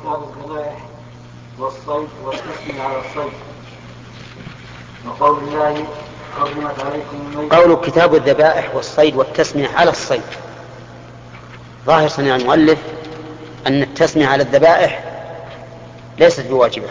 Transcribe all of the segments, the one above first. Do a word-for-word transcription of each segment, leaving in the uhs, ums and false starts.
كتاب الذبائح والصيد والتسمية على الصيد. وقول الله حرمت عليكم الميتة. قول كتاب الذبائح والصيد والتسمية على الصيد، ظاهر صنيع المؤلف أن التسمية على الذبائح ليست بواجبة،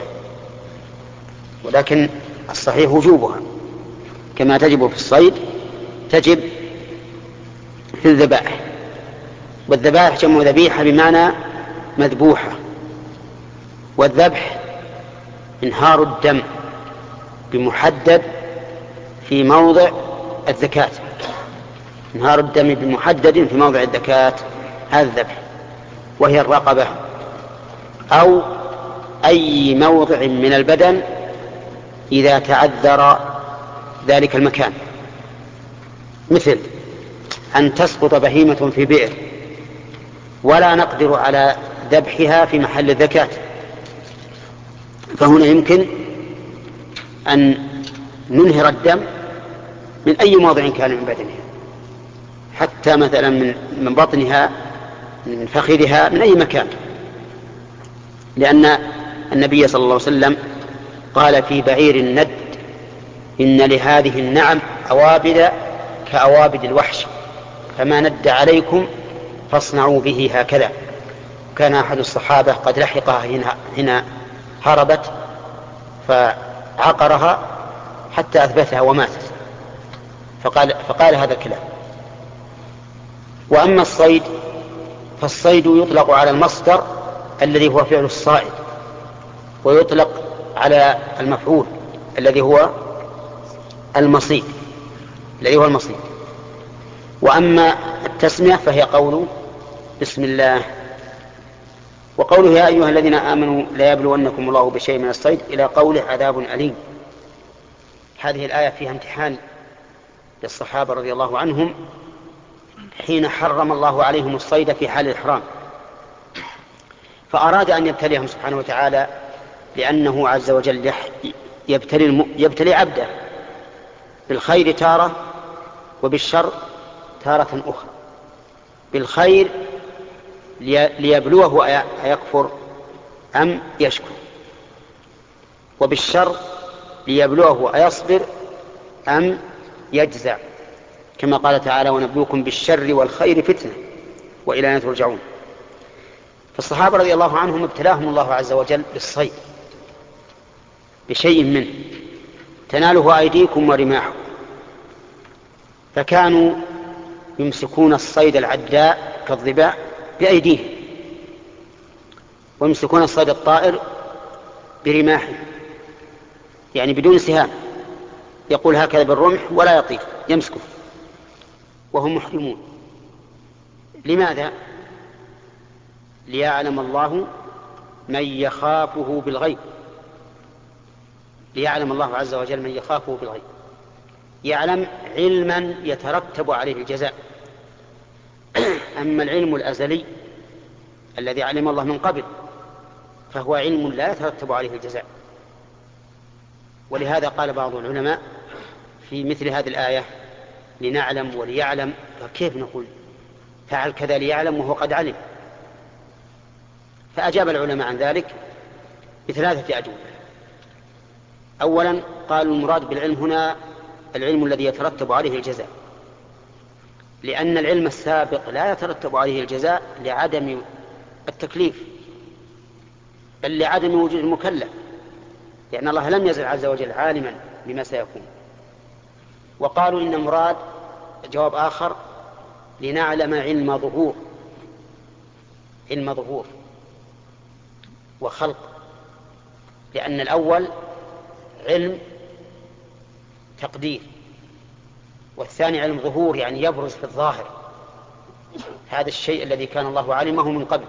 ولكن الصحيح وجوبها كما تجب في الصيد تجب في الذبائح. والذبائح جمع ذبيحة بمعنى مذبوحة، والذبح انهار الدم بمحدد في موضع الذكاة، انهار الدم بمحدد في موضع الذكاة، هذا الذبح، وهي الرقبة أو أي موضع من البدن إذا تعذر ذلك المكان، مثل أن تسقط بهيمة في بئر ولا نقدر على ذبحها في محل الذكاة، فهنا يمكن أن ننهر الدم من أي موضع كان من بدنها، حتى مثلا من, من بطنها، من فخذها، من أي مكان، لأن النبي صلى الله عليه وسلم قال في بعير الند: إن لهذه النعم أوابد كأوابد الوحش، فما ند عليكم فاصنعوا به هكذا. كان أحد الصحابة قد لحقها هنا, هنا هربت فعقرها حتى أثبتها وماتت، فقال, فقال هذا الكلام. وأما الصيد فالصيد يطلق على المصدر الذي هو فعل الصائد، ويطلق على المفعول الذي هو المصيد الذي هو المصيد. وأما التسمية فهي قول بسم الله. وقوله يا أيها الذين آمنوا لا يبلونكم الله بشيء من الصيد إلى قوله عذاب أليم، هذه الآية فيها امتحان للصحابة رضي الله عنهم حين حرم الله عليهم الصيد في حال الإحرام، فأراد أن يبتليهم سبحانه وتعالى، لأنه عز وجل يبتلي, الم... يبتلي عبده بالخير تارة وبالشر تارة أخرى. بالخير لي... ليبلوه أيكفر أم يشكر، وبالشر ليبلوه أيصبر أم يجزع، كما قال تعالى ونبلوكم بالشر والخير فتنة وإلينا ترجعون. فالصحابة رضي الله عنهم ابتلاهم الله عز وجل بالصيد بشيء منه تناله أيديكم ورماحكم، فكانوا يمسكون الصيد العداء كالظباء بأيديهم، ويمسكون الصيد الطائر برماحهم، يعني بدون سهام، يقول هكذا بالرمح ولا يطير، يمسكه وهم محرمون. لماذا؟ ليعلم الله من يخافه بالغيب، ليعلم الله عز وجل من يخافه بالغيب، يعلم علما يترتب عليه الجزاء. أما العلم الأزلي الذي علم الله من قبل فهو علم لا يترتب عليه الجزاء. ولهذا قال بعض العلماء في مثل هذه الآية لنعلم وليعلم، فكيف نقول فعل كذا ليعلم وهو قد علم؟ فأجاب العلماء عن ذلك بثلاثة أجوبة. أولا قالوا المراد بالعلم هنا العلم الذي يترتب عليه الجزاء، لأن العلم السابق لا يترتب عليه الجزاء لعدم التكليف، بل لعدم وجود المكلف، لأن الله لم يزل عز وجل عالما بما سيكون. وقالوا إن مراد جواب آخر لنعلم علم ظهور، علم ظهور وخلق، لأن الأول علم تقدير والثاني علم ظهور، يعني يبرز في الظاهر هذا الشيء الذي كان الله علمه من قبل.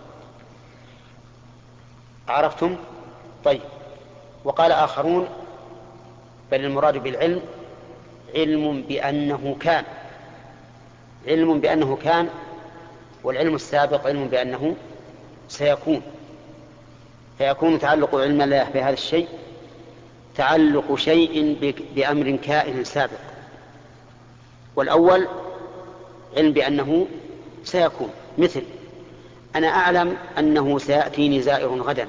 عرفتم؟ طيب. وقال آخرون بل المراد بالعلم علم بأنه كان، علم بأنه كان، والعلم السابق علم بأنه سيكون، فيكون تعلق علم الله بهذا الشيء تعلق شيء بأمر كائن سابق، والأول علم بأنه سيكون، مثل أنا أعلم أنه سيأتيني زائر غدا،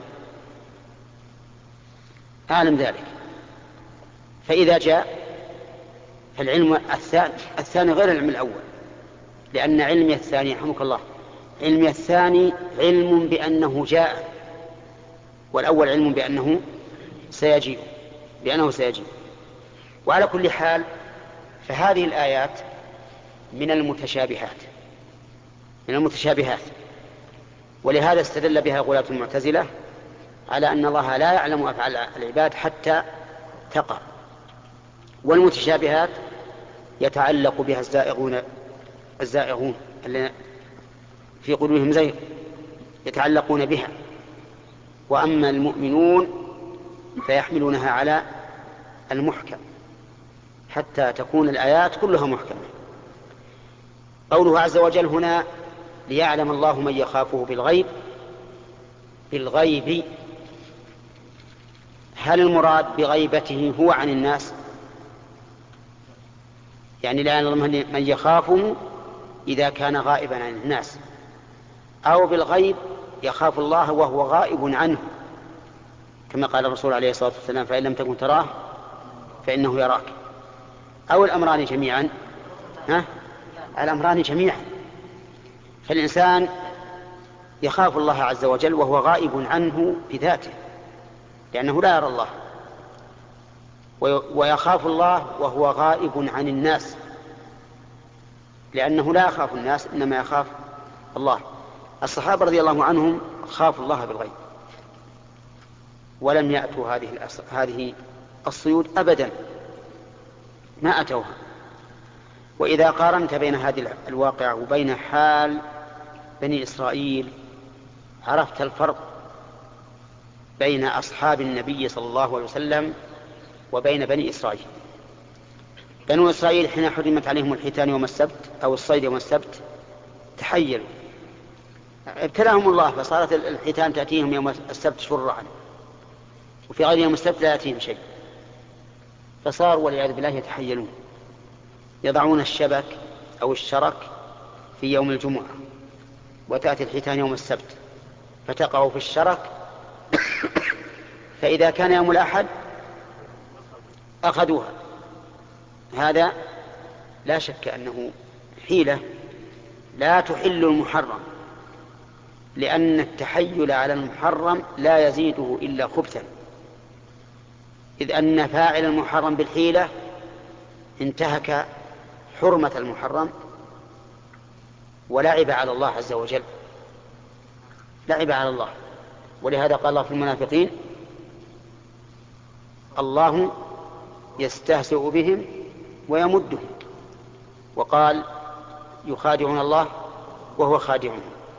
أعلم ذلك، فإذا جاء فالعلم الثاني, الثاني غير العلم الأول، لأن علمي الثاني يرحمك الله علمي الثاني علم بأنه جاء، والأول علم بأنه سيجيء بأنه سيجيء. وعلى كل حال فهذه الآيات من المتشابهات من المتشابهات ولهذا استدل بها غلاة المعتزلة على أن الله لا يعلم أفعال العباد حتى تقع. والمتشابهات يتعلق بها الزائغون الزائغون الذين في قلوبهم زيغ يتعلقون بها، وأما المؤمنون فيحملونها على المحكم حتى تكون الآيات كلها محكمة. قوله عز وجل هنا ليعلم الله من يخافه بالغيب، بالغيب هل المراد بغيبته هو عن الناس؟ يعني لا يعلم من يخافه إذا كان غائبا عن الناس، أو بالغيب يخاف الله وهو غائب عنه، كما قال الرسول عليه الصلاة والسلام فإن لم تكن تراه فإنه يراك، أو الأمران جميعا. ها؟ الأمران جميعا. فالإنسان يخاف الله عز وجل وهو غائب عنه بذاته لأنه لا يرى الله، ويخاف الله وهو غائب عن الناس لأنه لا يخاف الناس إنما يخاف الله. الصحابة رضي الله عنهم خافوا الله بالغيب ولم يأتوا هذه هذه الصيود أبدا، ما أتوها. وإذا قارنت بين هذه الواقعة وبين حال بني إسرائيل عرفت الفرق بين أصحاب النبي صلى الله عليه وسلم وبين بني إسرائيل. بنو إسرائيل حين حرمت عليهم الحيتان يوم السبت أو الصيد يوم السبت تحيلوا، ابتلاهم الله فصارت الحيتان تأتيهم يوم السبت شرعا، وفي غير يوم السبت لا يأتيهم شيء، فصاروا والعياذ بالله يتحيلون، يضعون الشبك أو الشرك في يوم الجمعة وتأتي الحيتان يوم السبت فتقع في الشرك فإذا كان يوم الأحد أخذوها. هذا لا شك أنه حيلة لا تحل المحرم، لأن التحيل على المحرم لا يزيده إلا خبثا، إذ أن فاعل المحرم بالحيلة انتهك حرمة المحرم ولعب على الله عز وجل، لعب على الله. ولهذا قال الله في المنافقين الله يستهزئ بهم ويمدهم، وقال يخادعون الله وهو خادعهم.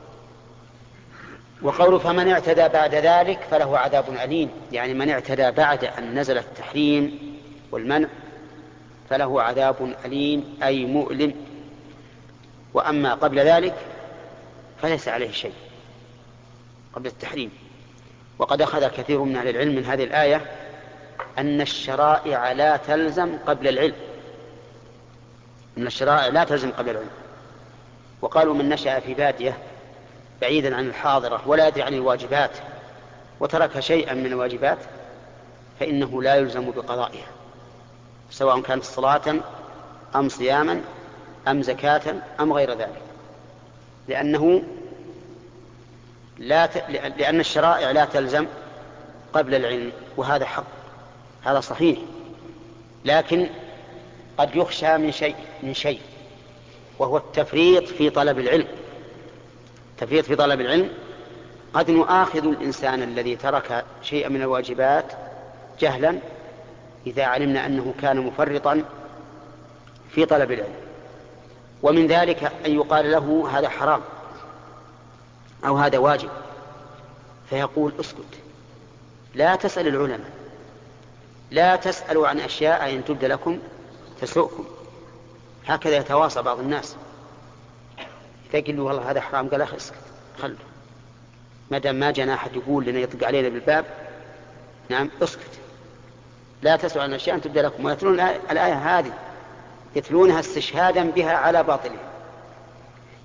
وقول فمن اعتدى بعد ذلك فله عذاب أليم، يعني من اعتدى بعد أن نزل التحريم والمنع فله عذاب أليم أي مؤلم، وأما قبل ذلك فليس عليه شيء قبل التحريم. وقد أخذ كثير من أهل العلم من هذه الآية أن الشرائع لا تلزم قبل العلم، أن الشرائع لا تلزم قبل العلم. وقالوا من نشأ في بادية بعيدا عن الحاضرة ولا يدري عن الواجبات وترك شيئا من الواجبات فإنه لا يلزم بقضائها، سواء كانت صلاة أم صياما أم زكاة أم غير ذلك، لأنه لا ت... لأن الشرائع لا تلزم قبل العلم، وهذا حق، هذا صحيح. لكن قد يخشى من شيء من شيء وهو التفريط في طلب العلم. التفريط في طلب العلم قد نؤاخذ الإنسان الذي ترك شيئا من الواجبات جهلا إذا علمنا أنه كان مفرطا في طلب العلم، ومن ذلك أن يقال له هذا حرام أو هذا واجب فيقول اسكت، لا تسأل العلماء، لا تسألوا عن أشياء إن تبد لكم تسؤكم. هكذا يتواصى بعض الناس، تقول له والله هذا حرام قال أخي اسكت خلوا، ما دام ما جاء أحد يقول لنا يطق علينا بالباب نعم اسكت، لا تسألوا عن أشياء إن تبد لكم. ويتلون الآية هذه يتلونها استشهادا بها على باطلها،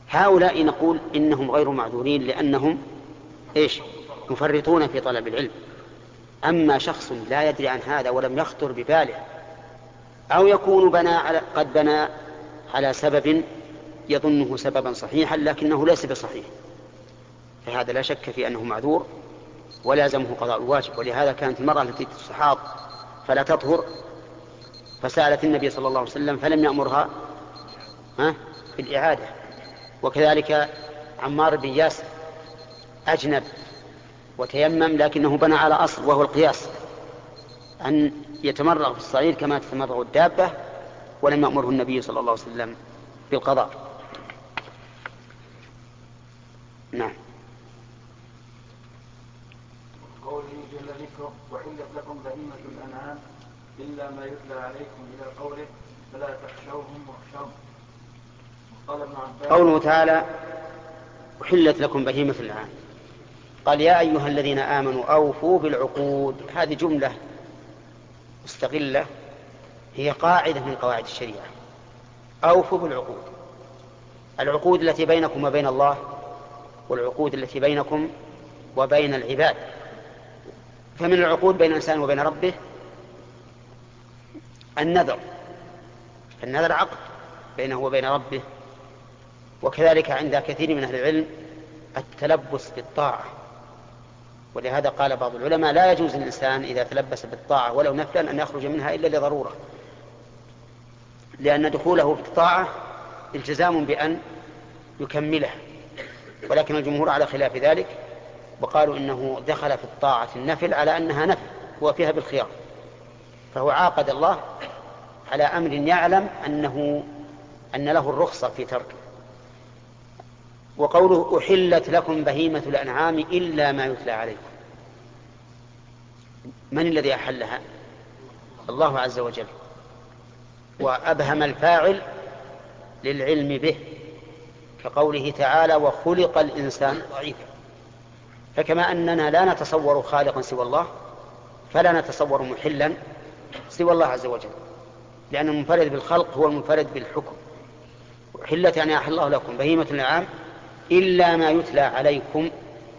هؤلاء نقول إنهم غير معذورين لأنهم إيش؟ مفرطون في طلب العلم. أما شخص لا يدري عن هذا ولم يخطر بباله، أو يكون بنى على قد بنى على سبب يظنه سببا صحيحا لكنه ليس بصحيح، فهذا لا شك في أنه معذور ولازمه قضاء الواجب. ولهذا كانت المرأة التي تستحاض فلا تطهر فسألت النبي صلى الله عليه وسلم فلم يأمرها بالإعادة. وكذلك عمار بن ياسر أجنب وتيمم لكنه بنى على أصل وهو القياس، أن يتمرغ في الصعيد كما تتمرغ الدابة، ولم يأمره النبي صلى الله عليه وسلم بالقضاء. نعم. قوله جل ذكره وحلت لكم بهيمة الأنعام إلا ما يتلى عليكم إلى قوله فلا تخشوهم واخشوهم. قال ابن عباس قوله تعالى وحلت لكم بهيمة الأنعام، قال يا أيها الذين آمنوا أوفوا بالعقود. هذه جملة مستقلة هي قاعدة من قواعد الشريعة. أوفوا بالعقود، العقود التي بينكم وبين الله والعقود التي بينكم وبين العباد. فمن العقود بين الإنسان وبين ربه النذر، النذر عقد بينه وبين ربه. وكذلك عند كثير من أهل العلم التلبس بالطاعة، ولهذا قال بعض العلماء لا يجوز للإنسان إذا تلبس بالطاعة ولو نفلا أن يخرج منها إلا لضرورة، لأن دخوله في الطاعة التزام بأن يكمله. ولكن الجمهور على خلاف ذلك وقالوا إنه دخل في الطاعة النفل على أنها نفل هو فيها بالخيار، فهو عاقد الله على أمر يعلم أنه أن له الرخصة في تركه. وقوله أحلت لكم بهيمة الأنعام إلا ما يتلى عليكم، من الذي أحلها؟ الله عز وجل، وأبهم الفاعل للعلم به، كقوله تعالى وخلق الإنسان ضعيفا. فكما أننا لا نتصور خالقا سوى الله فلا نتصور محلا سوى الله عز وجل، لأن المنفرد بالخلق هو المنفرد بالحكم. وحلت يعني أحل الله لكم بهيمة الأنعام إلا ما يتلى عليكم،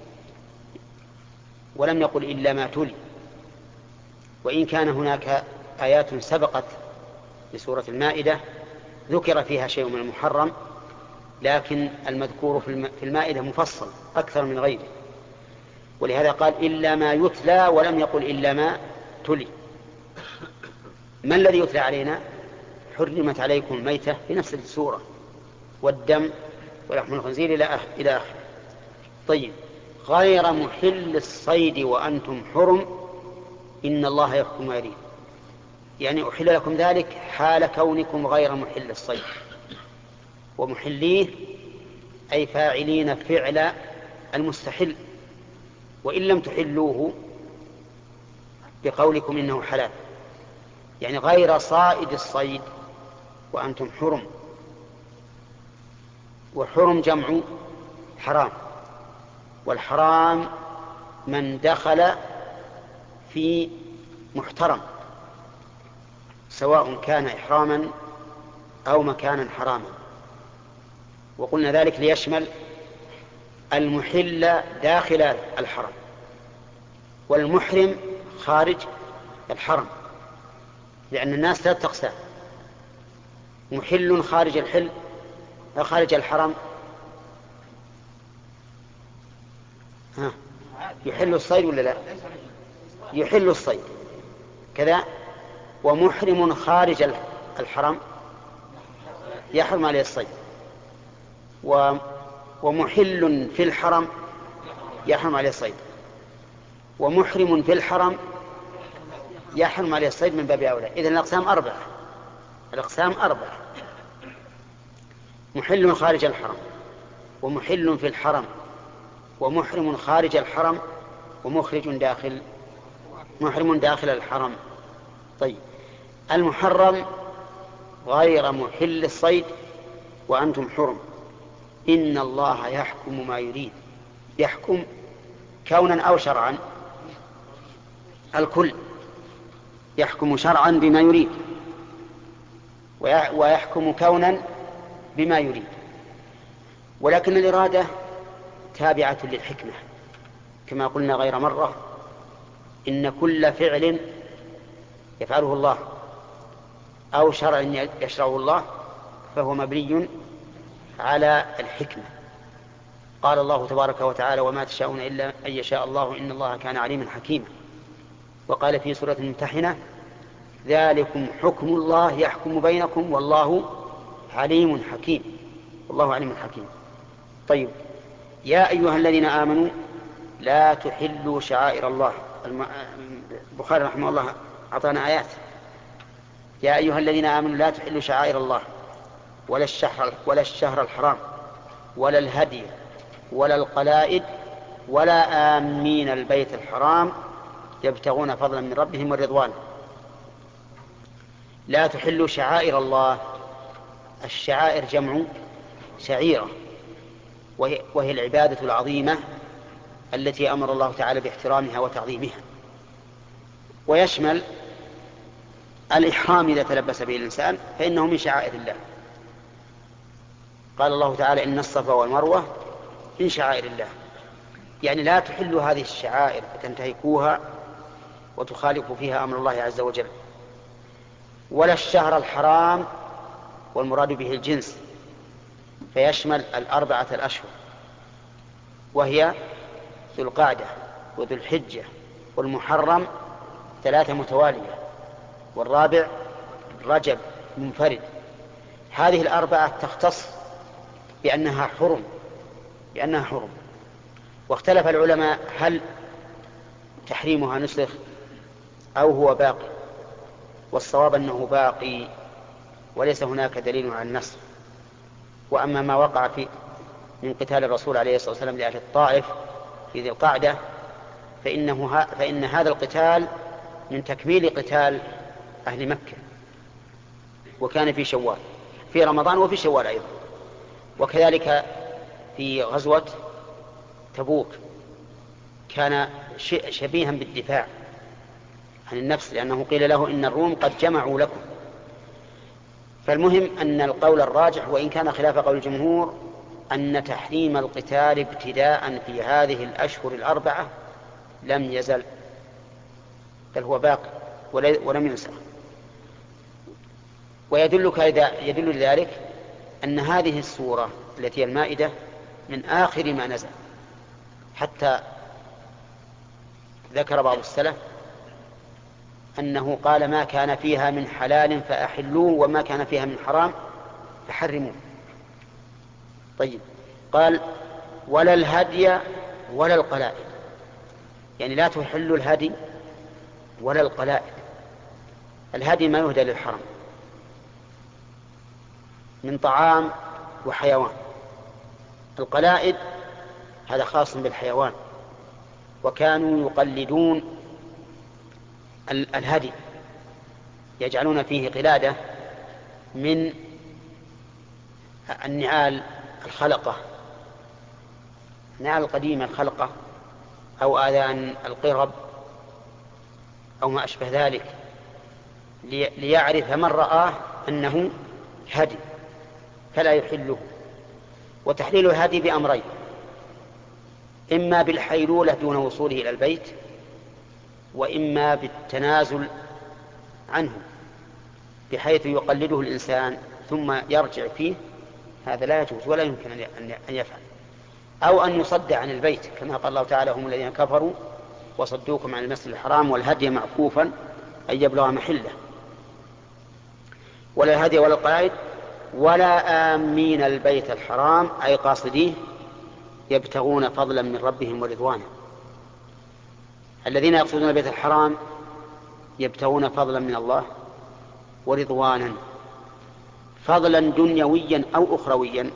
ولم يقل إلا ما تلي. وإن كان هناك آيات سبقت بسورة المائدة ذكر فيها شيء من المحرم، لكن المذكور في المائدة مفصل أكثر من غيره، ولهذا قال إلا ما يتلى ولم يقل إلا ما تلي. ما الذي يتلى علينا؟ حرمت عليكم الميتة في نفس السورة، والدم ولحم الخنزير إلى آخر. طيب، غير محل الصيد وأنتم حرم إن الله يحكم ما يريد، يعني أحل لكم ذلك حال كونكم غير محل الصيد. ومحليه أي فاعلين فعل المستحل، وإن لم تحلوه بقولكم إنه حلال، يعني غير صائد الصيد وأنتم حرم. وحرم جمع حرام، والحرام من دخل في محترم سواء كان إحراما أو مكانا حراما. وقلنا ذلك ليشمل المحل داخل الحرم والمحرم خارج الحرم، لأن الناس ثلاثة أقسام: محل خارج الحل خارج الحرم ها يحل الصيد ولا لا؟ يحل الصيد كذا. ومحرم خارج الحرم يحرم عليه الصيد. ومحل في الحرم يحرم عليه الصيد. ومحرم في الحرم يحرم عليه الصيد من باب أولى. إذن الأقسام أربعة، الأقسام أربعة: محل خارج الحرم، ومحل في الحرم، ومحرم خارج الحرم، ومخرج داخل محرم داخل الحرم. طيب، المحرم غير محل الصيد وأنتم حرم إن الله يحكم ما يريد. يحكم كونا أو شرعا؟ الكل يحكم شرعا بما يريد، ويحكم كونا بما يريد. ولكن الإرادة تابعة للحكمة، كما قلنا غير مرة إن كل فعل يفعله الله أو شرع يشرعه الله فهو مبني على الحكمة. قال الله تبارك وتعالى: وما تشاءون إلا أن يشاء الله إن الله كان عليما حكيما. وقال في سورة الممتحنة: ذلكم حكم الله يحكم بينكم والله عليم حكيم. والله عليم حكيم. طيب، يا أيها الذين آمنوا لا تحلوا شعائر الله. البخاري رحمه الله أعطانا آيات: يا أيها الذين آمنوا لا تحلوا شعائر الله ولا الشهر, ولا الشهر الحرام ولا الهدي ولا القلائد ولا آمين البيت الحرام يبتغون فضلا من ربهم ورضوانا. لا تحلوا شعائر الله. الشعائر جمع شعيرة، وهي, وهي العبادة العظيمة التي أمر الله تعالى باحترامها وتعظيمها. ويشمل الإحرام إذا تلبس به الإنسان فإنه من شعائر الله. قال الله تعالى: إن الصفا والمروة من شعائر الله. يعني لا تحلوا هذه الشعائر فتنتهكوها وتخالفوا فيها أمر الله عز وجل. ولا الشهر الحرام، والمراد به الجنس، فيشمل الأربعة الأشهر، وهي ذو القعدة وذو الحجة والمحرم ثلاثة متوالية، والرابع رجب منفرد. هذه الأربعة تختص بأنها حرم بأنها حرم واختلف العلماء هل تحريمها نسخ أو هو باقي، والصواب أنه باقي وليس هناك دليل على النسخ. وأما ما وقع في من قتال الرسول عليه الصلاة والسلام لأهل الطائف في ذي القعدة فإنه ها فإن هذا القتال من تكميل قتال أهل مكة، وكان في شوال في رمضان وفي شوال أيضا. وكذلك في غزوة تبوك كان شبيها بالدفاع عن النفس، لأنه قيل له: إن الروم قد جمعوا لكم. فالمهم أن القول الراجح وإن كان خلاف قول الجمهور أن تحريم القتال ابتداء في هذه الأشهر الأربعة لم يزل، بل هو باقي ولم ينسخ. ويدلك يدل لذلك أن هذه السورة التي هي المائدة من آخر ما نزل، حتى ذكر بعض السلف أنه قال: ما كان فيها من حلال فأحلوه وما كان فيها من حرام فحرموه. طيب، قال: ولا الهدي ولا القلائد. يعني لا تحلوا الهدي ولا القلائد. الهدي ما يهدى للحرم من طعام وحيوان. القلائد هذا خاص بالحيوان، وكانوا يقلدون الهدي، يجعلون فيه قلادة من النعال الخلقة، النعال القديمة الخلقة، أو آذان القرب أو ما أشبه ذلك، ليعرف من رآه أنه هدي فلا يحله. وتحليل الهدي بأمرين: إما بالحيلولة دون وصوله إلى البيت، وإما بالتنازل عنه بحيث يقلده الإنسان ثم يرجع فيه. هذا لا يجوز ولا يمكن أن يفعل. أو أن يصد عن البيت كما قال الله تعالى: هم الذين كفروا وصدوكم عن المسجد الحرام والهدي معكوفا أن يبلغ محله. ولا الهدي ولا القلائد ولا آمين البيت الحرام، أي قاصديه يبتغون فضلا من ربهم ورضوانا. الذين يقصدون البيت الحرام يبتغون فضلا من الله ورضوانا، فضلا دنيويا أو أخرويا.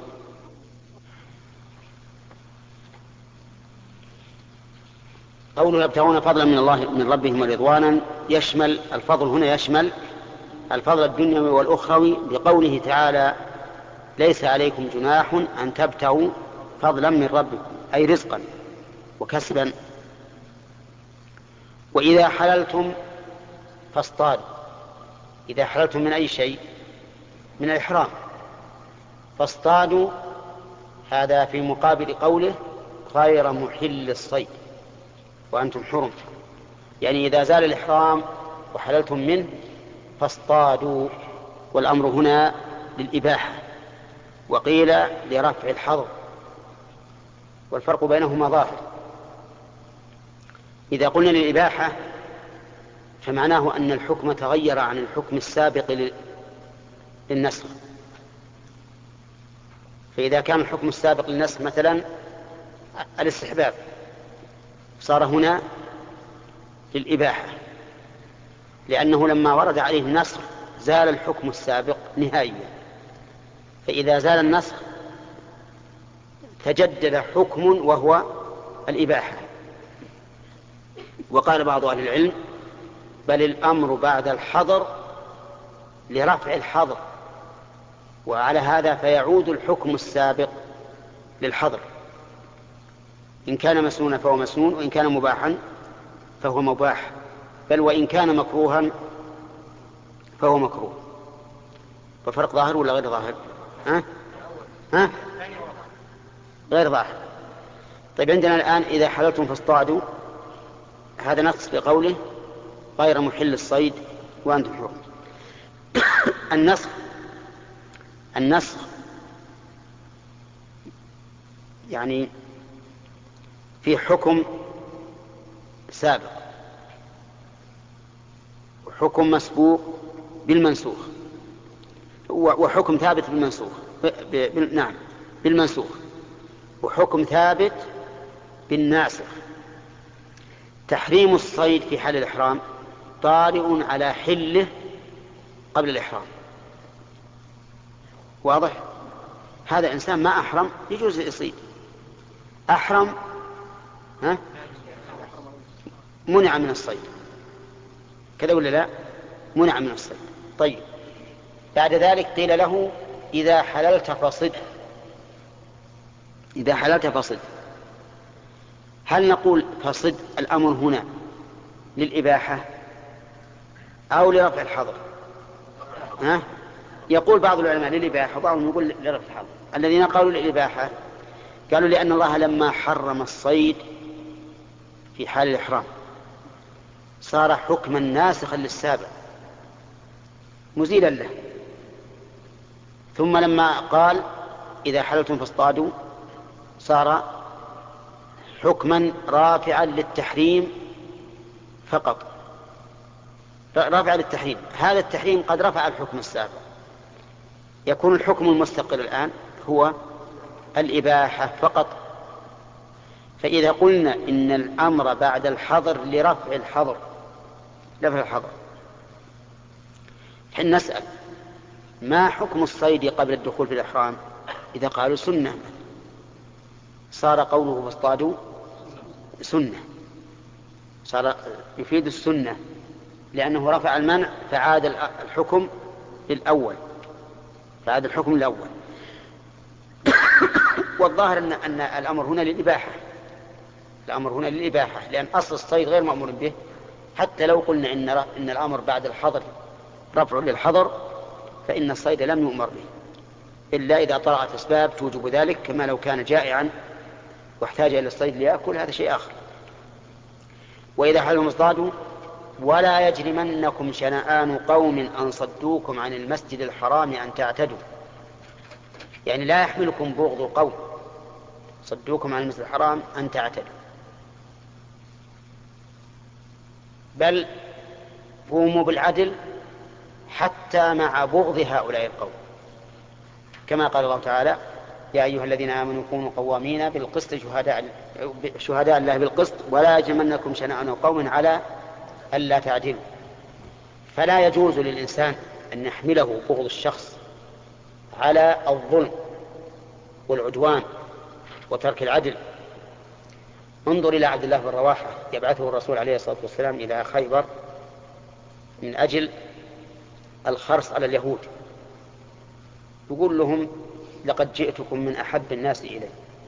قوله يبتغون فضلا من الله من ربهم ورضوانا يشمل الفضل هنا يشمل الفضل الدنيوي والأخروي، بقوله تعالى: ليس عليكم جناح أن تبتغوا فضلا من ربكم، أي رزقا وكسبا. وإذا حللتم فاصطادوا. إذا حللتم من أي شيء؟ من الإحرام. فاصطادوا هذا في مقابل قوله غير محل الصيد وأنتم حرم، يعني إذا زال الإحرام وحللتم منه فاصطادوا، والأمر هنا للإباحة، وقيل لرفع الحظر، والفرق بينهما ظاهر. إذا قلنا للإباحة فمعناه أن الحكم تغير عن الحكم السابق للنسخ. فإذا كان الحكم السابق للنسخ مثلا الاستحباب، صار هنا للإباحة، لأنه لما ورد عليه النسخ زال الحكم السابق نهائيا. فإذا زال النسخ تجدد حكم وهو الإباحة. وقال بعض أهل العلم بل الأمر بعد الحظر لرفع الحظر، وعلى هذا فيعود الحكم السابق للحظر، إن كان مسنونا فهو مسنون، وإن كان مباحا فهو مباح، بل وإن كان مكروها فهو مكروه. ففرق ظاهر ولا غير ظاهر؟ ها؟ ها؟ غير ظاهر. طيب عندنا الآن إذا حللتم فاصطادوا، هذا نقص بقوله غير محل الصيد وأنتم حرم. النسخ النسخ يعني في حكم سابق وحكم مسبوق بالمنسوخ، وحكم ثابت بالمنسوخ ب... ب... نعم بالمنسوخ، وحكم ثابت بالناسخ. تحريم الصيد في حال الإحرام طارئ على حله قبل الإحرام، واضح؟ هذا إنسان ما أحرم يجوز يصيد، أحرم ها؟ منع من الصيد، كذا ولا لا؟ منع من الصيد. طيب بعد ذلك قيل له إذا حللت فصد، إذا حللت فصد، هل نقول فصد الأمر هنا للإباحة أو لرفع الحظر؟ ها؟ يقول بعض العلماء للإباحة وبعضهم يقول لرفع الحظر. الذين قالوا للإباحة قالوا لأن الله لما حرم الصيد في حال الإحرام صار حكما ناسخا للسابق مزيلا له، ثم لما قال إذا حللتم فاصطادوا صار حكما رافعا للتحريم فقط، رافعا للتحريم. هذا التحريم قد رفع الحكم السابق، يكون الحكم المستقل الآن هو الإباحة فقط. فإذا قلنا إن الأمر بعد الحظر لرفع الحظر لرفع الحظر حين نسأل ما حكم الصيد قبل الدخول في الإحرام؟ إذا قالوا سنة صار قوله فاصطادوا سنة، صار يفيد السنة لأنه رفع المنع فعاد الحكم للأول، فعاد الحكم الأول. والظاهر أن, أن الأمر هنا للإباحة، الأمر هنا للإباحة، لأن أصل الصيد غير مأمور به. حتى لو قلنا إن, إن الأمر بعد الحظر رفع للحظر فإن الصيد لم يؤمر به إلا إذا طرأت أسباب توجب ذلك، كما لو كان جائعا واحتاج إلى الصيد ليأكل، هذا شيء آخر. وإذا حلوا اصطادوا ولا يجرمنكم شنآن قوم أن صدوكم عن المسجد الحرام أن تعتدوا، يعني لا يحملكم بغض قوم صدوكم عن المسجد الحرام أن تعتدوا، بل قوموا بالعدل حتى مع بغض هؤلاء القوم، كما قال الله تعالى يا أيها الذين آمنوا كونوا قوامين بالقسط شهداء شهداء الله بالقسط ولا يجرمنكم شنآن قوم على ألا تعدلوا. فلا يجوز للإنسان أن يحمله بغض الشخص على الظلم والعدوان وترك العدل. انظر إلى عبد الله بن رواحة يبعثه الرسول عليه الصلاة والسلام إلى خيبر من أجل الخرص على اليهود، يقول لهم لقد جئتكم من أحب الناس إلي،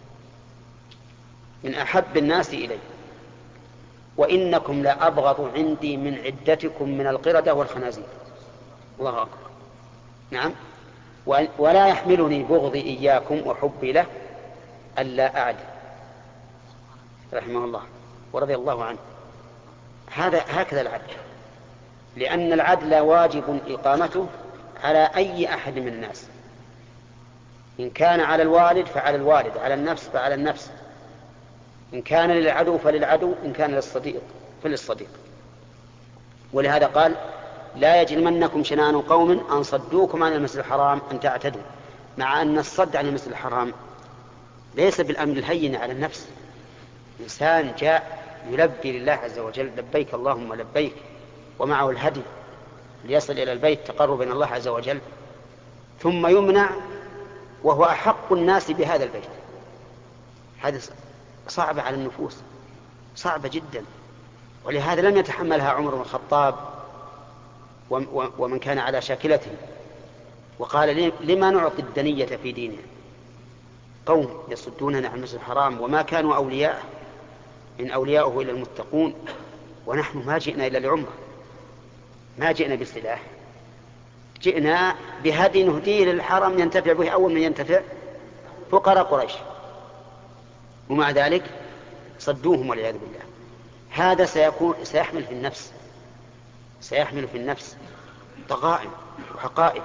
من أحب الناس إلي، وإنكم لأبغض عندي من عدتكم من القردة والخنازير. الله أكبر. نعم. ولا يحملني بغضي إياكم وحبي له ألا أعدل رحمه الله ورضي الله عنه. هذا هكذا العدل، لأن العدل واجب إقامته على أي أحد من الناس، إن كان على الوالد فعلى الوالد، على النفس فعلى النفس، إن كان للعدو فللعدو، إن كان للصديق فللصديق. ولهذا قال لا يجرمنكم شنآن قوم أن صدوكم عن المسجد الحرام أن تعتدوا، مع أن الصد عن المسجد الحرام ليس بالأمر الهين على النفس. إنسان جاء يلبي لله عز وجل لبيك اللهم لبيك ومعه الهدي ليصل إلى البيت تقربا إلى الله عز وجل، ثم يمنع وهو أحق الناس بهذا البيت، هذا صعب على النفوس، صعبة جدا. ولهذا لم يتحملها عمر بن الخطاب ومن كان على شاكلته، وقال لما نعطي الدنية في دينه، قوم يصدوننا عن المسجد الحرام وما كانوا أولياءه، إن أولياؤه إلا المتقون، ونحن ما جئنا إلا لعمره، ما جئنا بالسلاح، جئنا بهدي نهديه للحرم ينتفع به أول من ينتفع فقراء قريش، ومع ذلك صدوهم والعياذ بالله. هذا سيكون سيحمل في النفس سيحمل في النفس ضغائن وحقائق،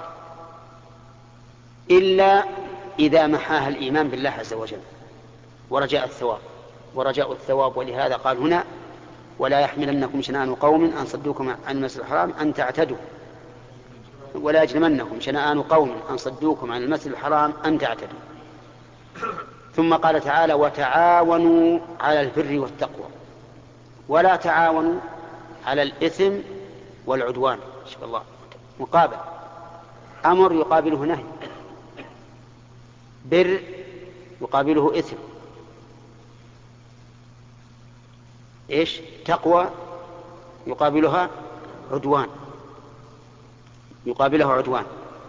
إلا إذا محاها الإيمان بالله عز وجل ورجاء الثواب ورجاء الثواب. ولهذا قال هنا ولا يحملنكم شنآن قوم أن صدوكم عن المسجد الحرام أن تعتدوا، ولا يجرمنكم شنآن قوم أن صدوكم عن المسجد الحرام أن تعتدوا. ثم قال تعالى وتعاونوا على البر والتقوى، ولا تعاونوا على الإثم والعدوان. شاء الله مقابل، أمر يقابله نهي، بر يقابله إثم، إيش تقوى يقابلها عدوان يقابلها عدوان.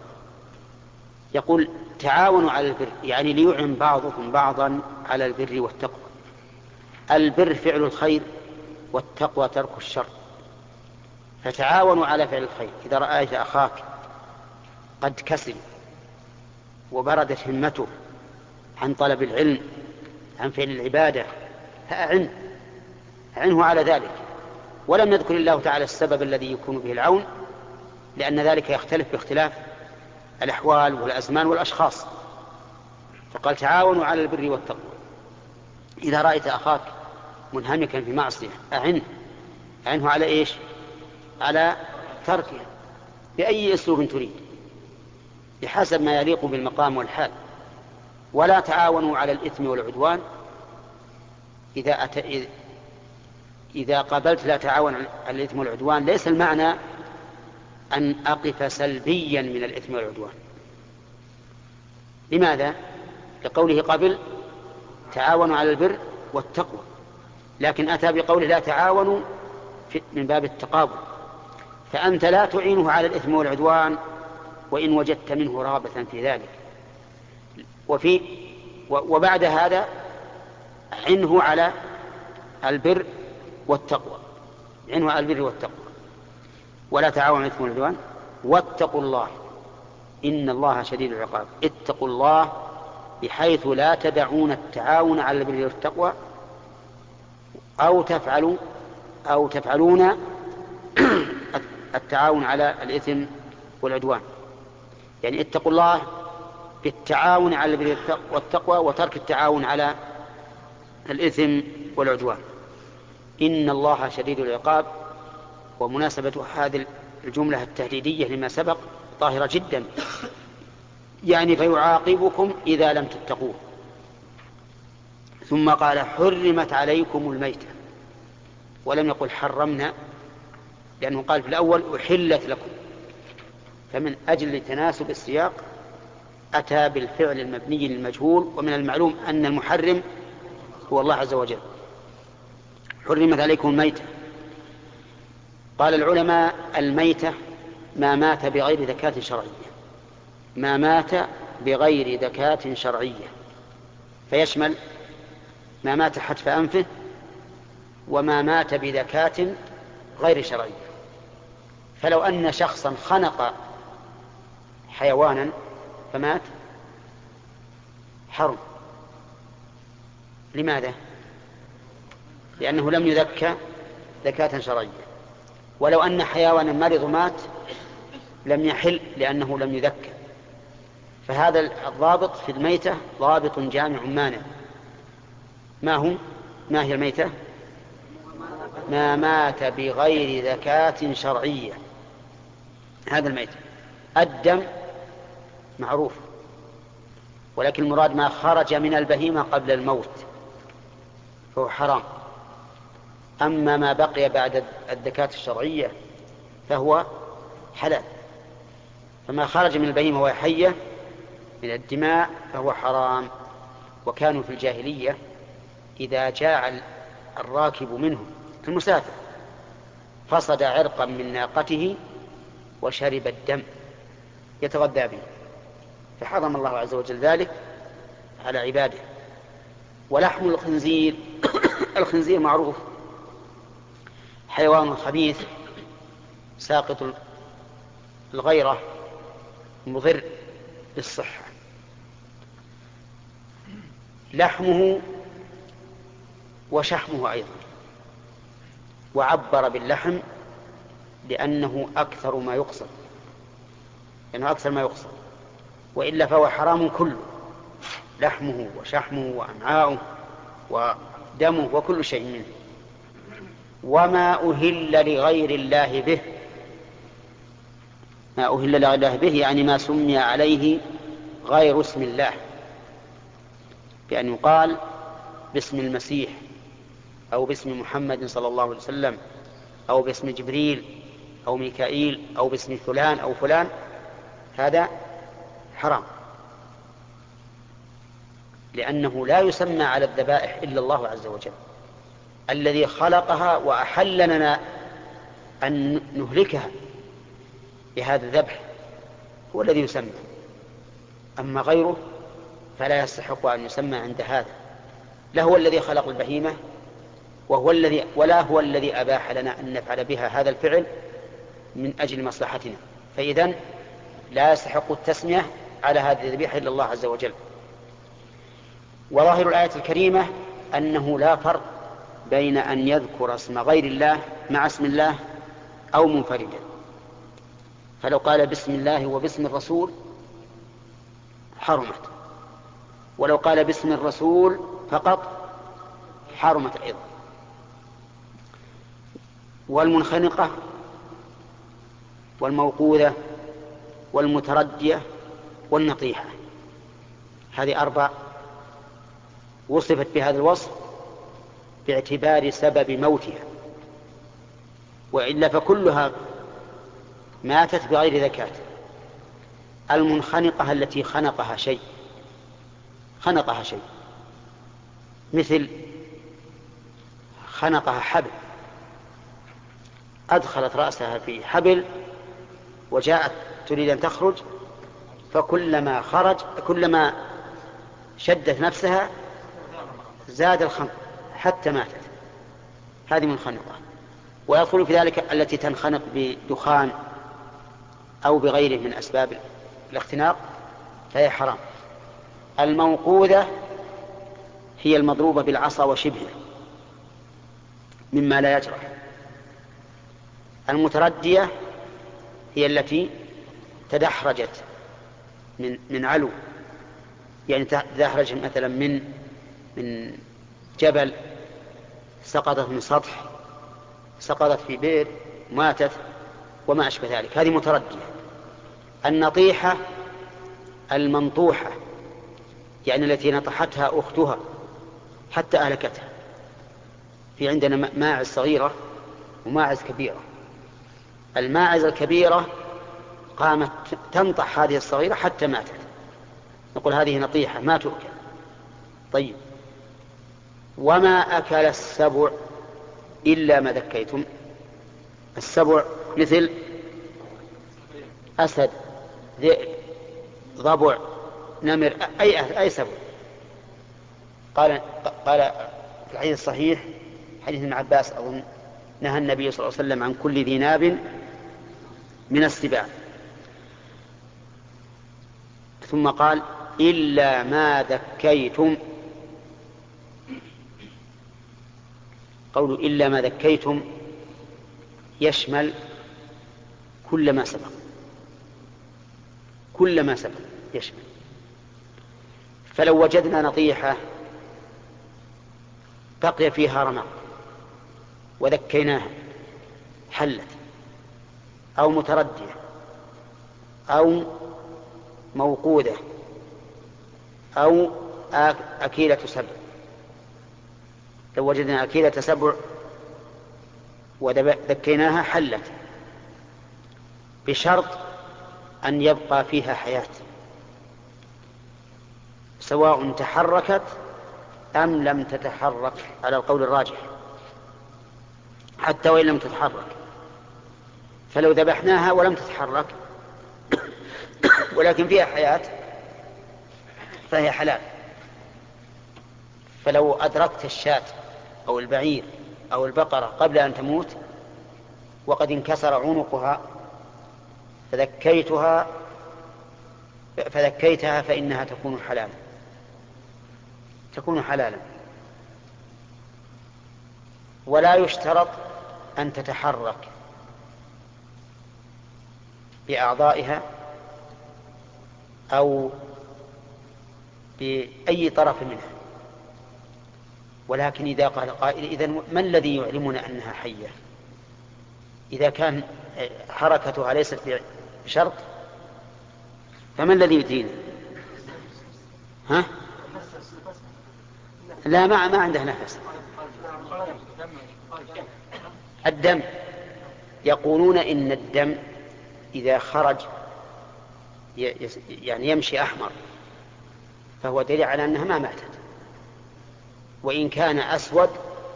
يقول تعاونوا على البر، يعني ليعن بعضكم بعضا على البر والتقوى. البر فعل الخير والتقوى ترك الشر، فتعاونوا على فعل الخير. إذا رأيت أخاك قد كسل وبردت همته عن طلب العلم عن فعل العبادة فأعنه أعنه على ذلك، ولم يذكر الله تعالى السبب الذي يكون به العون، لأن ذلك يختلف باختلاف الأحوال والأزمان والأشخاص، فقال تعاونوا على البر والتقوى. إذا رأيت أخاك منهمكا في معصية أعنه أعنه على إيش؟ على تركه بأي أسلوب تريد بحسب ما يليق بالمقام والحال. ولا تعاونوا على الإثم والعدوان. إذا أت... إذا قابلت لا تعاون على الإثم والعدوان ليس المعنى أن أقف سلبيا من الإثم والعدوان. لماذا؟ لقوله قبل تعاونوا على البر والتقوى، لكن أتى بقوله لا تعاونوا من باب التقابل، فأنت لا تعينه على الإثم والعدوان وإن وجدت منه رغبة في ذلك. وفي وبعد هذا عنه على البر والتقوى عنه على البر والتقوى. ولا تعاونوا على الإثم والعدوان واتقوا الله إن الله شديد العقاب. اتقوا الله بحيث لا تدعون التعاون على البر والتقوى أو تفعلوا أو تفعلون التعاون على الإثم والعدوان. يعني اتقوا الله بالتعاون على البر والتقوى وترك التعاون على الإثم والعدوان. إن الله شديد العقاب. ومناسبة هذه الجملة التهديدية لما سبق ظاهرة جدا، يعني فيعاقبكم إذا لم تتقوه. ثم قال حرمت عليكم الميتة، ولم يقل حرمنا، لأنه قال في الأول أحلت لكم، فمن أجل تناسب السياق أتى بالفعل المبني للمجهول، ومن المعلوم أن المحرم هو الله عز وجل. حرمت عليكم الميتة. قال العلماء الميتة ما مات بغير ذكاة شرعية، ما مات بغير ذكاة شرعية، فيشمل ما مات حتف أنفه وما مات بذكاة غير شرعية. فلو أن شخصا خنق حيوانا فمات حرم، لماذا؟ لأنه لم يذكى زكاة شرعية. ولو أن حيوانا مرض مات لم يحل لأنه لم يذكى. فهذا الضابط في الميتة ضابط جامع مانع. ما هو؟ ما هي الميتة؟ ما مات بغير زكاة شرعية، هذا الميتة. الدم معروف، ولكن المراد ما خرج من البهيمة قبل الموت فهو حرام. أما ما بقي بعد الزكاة الشرعية فهو حلال. فما خرج من البهيمة وهي حية من الدماء فهو حرام. وكانوا في الجاهلية إذا جاع الراكب منهم المسافر فصد عرقا من ناقته وشرب الدم يتغذى به، فحرم الله عز وجل ذلك على عباده. ولحم الخنزير الخنزير معروف حيوان خبيث ساقط الغيرة مضر بالصحة. لحمه وشحمه أيضا، وعبر باللحم لأنه أكثر ما يقصد، لأنه أكثر ما يقصد، وإلا فهو حرام كله، لحمه وشحمه وأمعاؤه ودمه وكل شيء منه. وما أهل لغير الله به، ما أهل لغير الله به يعني ما سمي عليه غير اسم الله، بأن يقال باسم المسيح أو باسم محمد صلى الله عليه وسلم أو باسم جبريل أو ميكائيل أو باسم فلان أو فلان، هذا حرام، لأنه لا يسمى على الذبائح إلا الله عز وجل الذي خلقها وأحل لنا أن نهلكها بهذا الذبح، هو الذي يسمى. أما غيره فلا يستحق أن يسمى عند هذا، لا هو الذي خلق البهيمة وهو الذي ولا هو الذي أباح لنا أن نفعل بها هذا الفعل من أجل مصلحتنا، فإذن لا يستحق التسمية على هذه الذبيحة إلا الله عز وجل. وظاهر الآية الكريمة أنه لا فرق بين أن يذكر اسم غير الله مع اسم الله أو منفردا، فلو قال بسم الله وباسم الرسول حرمت، ولو قال باسم الرسول فقط حرمت أيضا. والمنخنقة والموقوذة والمتردية والنطيحة، هذه أربع وصفت بهذا الوصف باعتبار سبب موتها، وإلا فكلها ماتت بغير زكاة. المنخنقة التي خنقها شيء خنقها شيء مثل خنقها حبل، أدخلت رأسها في حبل وجاءت تريد أن تخرج، فكلما خرج كلما شدت نفسها زاد الخنق حتى ماتت، هذه منخنقة. ويدخل في ذلك التي تنخنق بدخان أو بغيره من أسباب الاختناق فهي حرام. الموقوذة هي المضروبة بالعصا وشبهه مما لا يجرح. المتردية هي التي تدحرجت من من علو، يعني تدحرج مثلا من من جبل، سقطت من سطح، سقطت في بئر ماتت وما أشبه ذلك، هذه متردية. النطيحة المنطوحة يعني التي نطحتها أختها حتى أهلكتها. في عندنا ماعز صغيرة وماعز كبيرة، الماعز الكبيرة قامت تنطح هذه الصغيرة حتى ماتت، نقول هذه نطيحة ما تؤكل. طيب، وما أكل السبع إلا ما ذكيتم. السبع مثل أسد، ذئب، ضبع، نمر، أي أي سبع. قال قال في الحديث الصحيح حديث ابن عباس أظن نهى النبي صلى الله عليه وسلم عن كل ذي ناب من السباع، ثم قال إلا ما ذكيتم. قول إلا ما ذكيتم يشمل كل ما سبق، كل ما سبق يشمل. فلو وجدنا نطيحة بقي فيها رمق وذكيناها حلت، أو متردية أو موقودة أو أكيلة سبع، لو وجدنا أكيلة سبع وذكيناها حلت، بشرط أن يبقى فيها حياة، سواء تحركت أم لم تتحرك على القول الراجح، حتى وإن لم تتحرك. فلو ذبحناها ولم تتحرك ولكن فيها حياة فهي حلال. فلو أدركت الشاة أو البعير أو البقرة قبل أن تموت وقد انكسر عنقها فذكيتها فذكيتها فإنها تكون حلالا، تكون حلالا. ولا يشترط أن تتحرك بأعضائها أو بأي طرف منها، ولكن إذا قال قائل إذن ما الذي يعلمنا أنها حية؟ إذا كان حركتها ليست بشرط فما الذي يدرينا؟ ها؟ لا، ما ما عنده نفس. الدم، يقولون إن الدم إذا خرج يعني يمشي أحمر فهو دليل على أنها ما ماتت، وإن كان أسود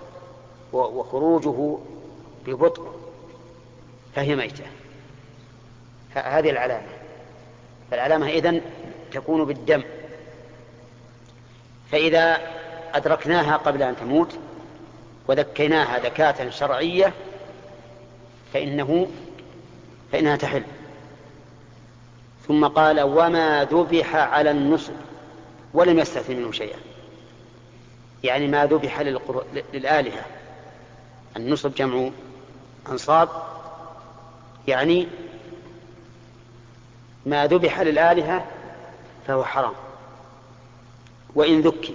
وخروجه ببطء فهي ميتة. هذه العلامة، فالعلامة إذن تكون بالدم. فإذا أدركناها قبل أن تموت وذكيناها ذكاة شرعية فإنه فإنها تحل. ثم قال وما ذبح على النصب، ولم يستثن منه شيئا، يعني ما ذبح للآلهة. النصب جمع أنصاب، يعني ما ذبح للآلهة فهو حرام وإن ذكي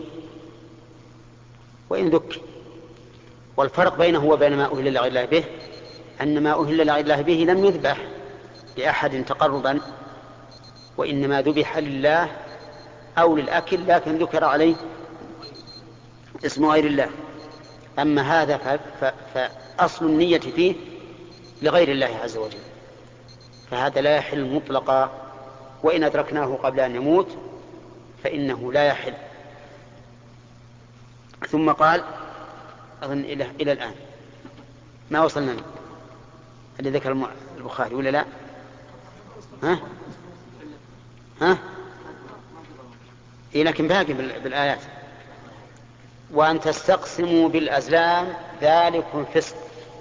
وإن ذكي والفرق بينه وبين ما أهل لغير الله به أن ما أهل لغير الله به لم يذبح لأحد تقربا، وإنما ذبح لله أو للأكل لكن ذكر عليه اسم غير الله. أما هذا فأصل النية فيه لغير الله عز وجل، فهذا لا يحل مطلقا، وإن أدركناه قبل أن يموت فإنه لا يحل. ثم قال أظن إلى, إلى الآن ما وصلنا اللي ذكر البخاري ولا لا؟ ها؟ ها؟ إيه لكن باقي بالآيات. وأن تستقسموا بالأزلام ذلكم فسق.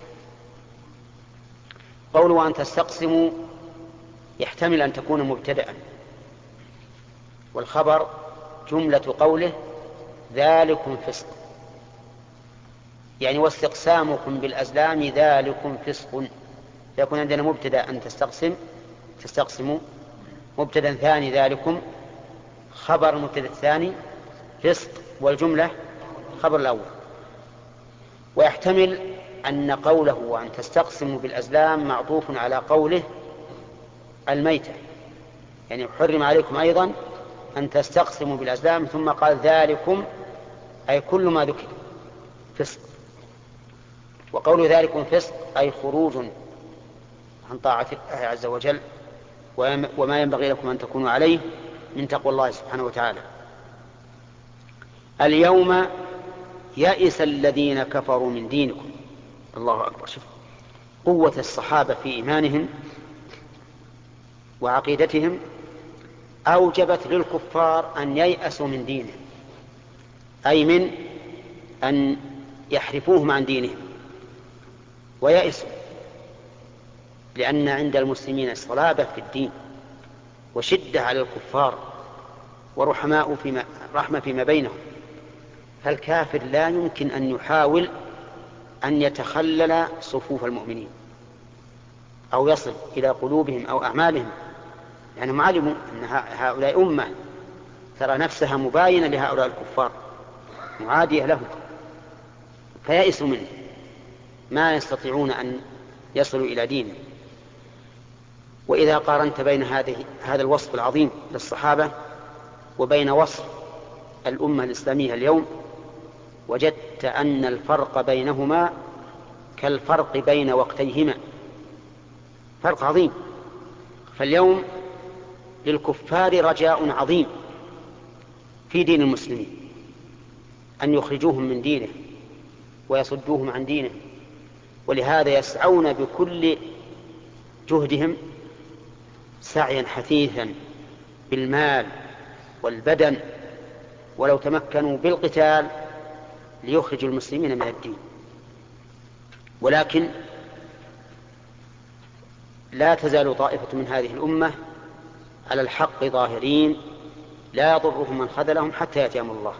قول وأن تستقسموا يحتمل أن تكون مبتدأ، والخبر جملة قوله ذلكم فسق، يعني واستقسامكم بالأزلام ذلكم فسق، فيكون عندنا مبتدأ أن تستقسم تستقسموا، مبتدأ ثاني ذلكم، خبر مبتدأ الثاني فسق، والجملة خبر الأول. ويحتمل أن قوله وأن تستقسموا بالأزلام معطوف على قوله الميتة، يعني حرم عليكم أيضا أن تستقسموا بالأزلام، ثم قال ذلكم أي كل ما ذكر فسق. وقول ذلكم فسق أي خروج عن طاعة الله عز وجل وما ينبغي لكم أن تكونوا عليه من تقوى الله سبحانه وتعالى. اليوم يئس الذين كفروا من دينكم. الله أكبر. شوف قوة الصحابة في إيمانهم وعقيدتهم أوجبت للكفار أن ييأسوا من دينهم، أي من أن يحرفوهم عن دينهم ويأسوا، لأن عند المسلمين صلابة في الدين وشدة على الكفار ورحماء فيما رحمة فيما بينهم، فالكافر لا يمكن أن يحاول أن يتخلل صفوف المؤمنين أو يصل إلى قلوبهم أو أعمالهم، يعني معلموا أن هؤلاء أمة ترى نفسها مباينة لهؤلاء الكفار معادية لهم، فيئسوا منه، ما يستطيعون أن يصلوا إلى دينه. وإذا قارنت بين هذه هذا الوصف العظيم للصحابة وبين وصف الأمة الإسلامية اليوم، وجدت أن الفرق بينهما كالفرق بين وقتيهما، فرق عظيم. فاليوم للكفار رجاء عظيم في دين المسلمين، أن يخرجوهم من دينه ويصدوهم عن دينه، ولهذا يسعون بكل جهدهم سعيا حثيثا بالمال والبدن، ولو تمكنوا بالقتال ليخرجوا المسلمين من الدين. ولكن لا تزال طائفة من هذه الأمة على الحق ظاهرين، لا يضرهم من خذلهم حتى يأتي أمر الله.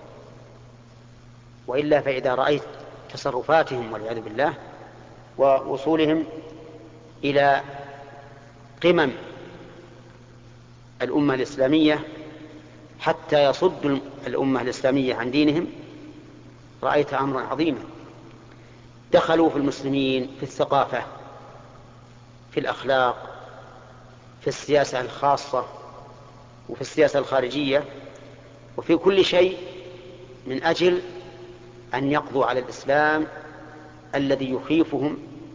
وإلا فإذا رأيت تصرفاتهم والعياذ بالله ووصولهم إلى قمم الأمة الإسلامية حتى يصد الأمة الإسلامية عن دينهم، رأيت أمرا عظيما. دخلوا في المسلمين في الثقافة، في الأخلاق، في السياسة الخاصة، وفي السياسة الخارجية، وفي كل شيء، من أجل أن يقضوا على الإسلام الذي يخيفهم.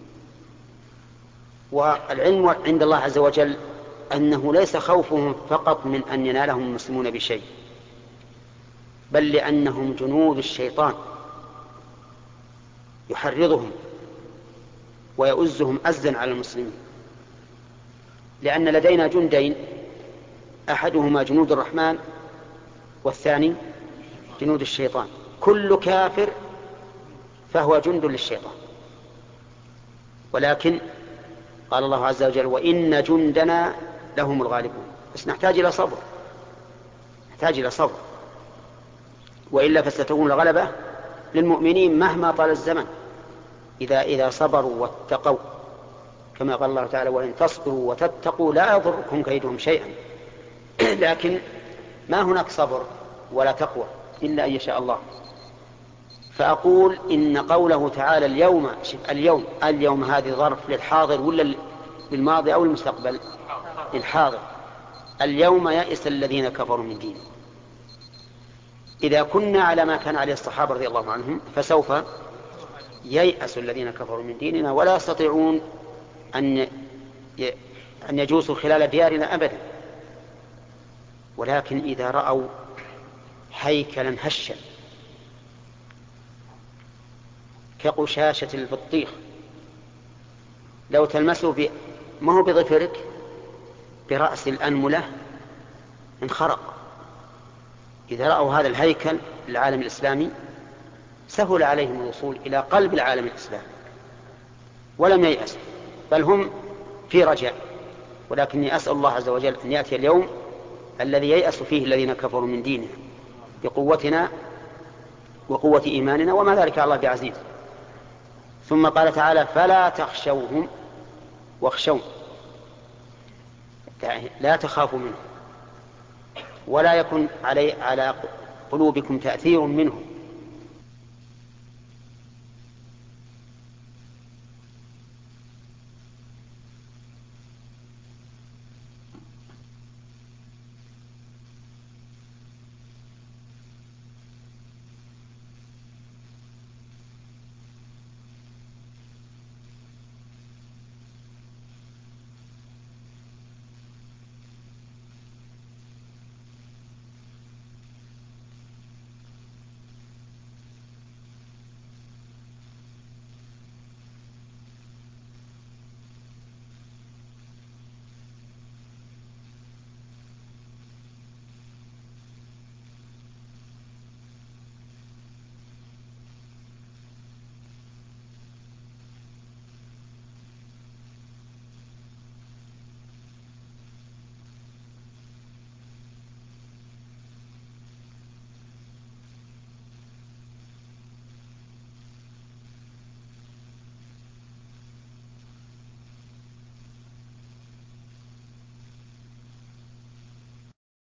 والعلم عند الله عز وجل أنه ليس خوفهم فقط من أن ينالهم المسلمون بشيء، بل لأنهم جنود الشيطان يحرضهم ويؤزهم أزا على المسلمين. لأن لدينا جندين، أحدهما جنود الرحمن والثاني جنود الشيطان. كل كافر فهو جند للشيطان، ولكن قال الله عز وجل: وإن جندنا لهم الغالبون. بس نحتاج إلى صبر، نحتاج إلى صبر، وإلا فستكون الغلبة للمؤمنين مهما طال الزمن، إذا إذا صبروا واتقوا، كما قال الله تعالى: وإن تصبروا وتتقوا لا يضركم كيدهم شيئا. لكن ما هناك صبر ولا تقوى إلا أن يشاء الله. فأقول إن قوله تعالى اليوم، اليوم اليوم هذه ظرف للحاضر ولا للماضي أو المستقبل؟ للحاضر. اليوم يئس الذين كفروا من دينهم. إذا كنا على ما كان عليه الصحابة رضي الله عنهم، فسوف ييأس الذين كفروا من ديننا ولا يستطيعون أن أن يجوسوا خلال ديارنا أبدا. ولكن إذا رأوا هيكلا هشا كقشاشة البطيخ لو تلمسه ب... ما هو بظفرك، برأس الأنملة انخرق. إذا رأوا هذا الهيكل العالم الإسلامي سهل عليهم الوصول إلى قلب العالم الإسلامي ولم ييأسوا، بل هم في رجاء. ولكني أسأل الله عز وجل أن يأتي اليوم الذي ييأس فيه الذين كفروا من ديننا بقوتنا وقوة إيماننا، وما ذلك على الله بعزيز. ثم قال تعالى: فلا تخشوهم واخشون، لا تخافوا منهم ولا يكن علي على قلوبكم تأثير منهم،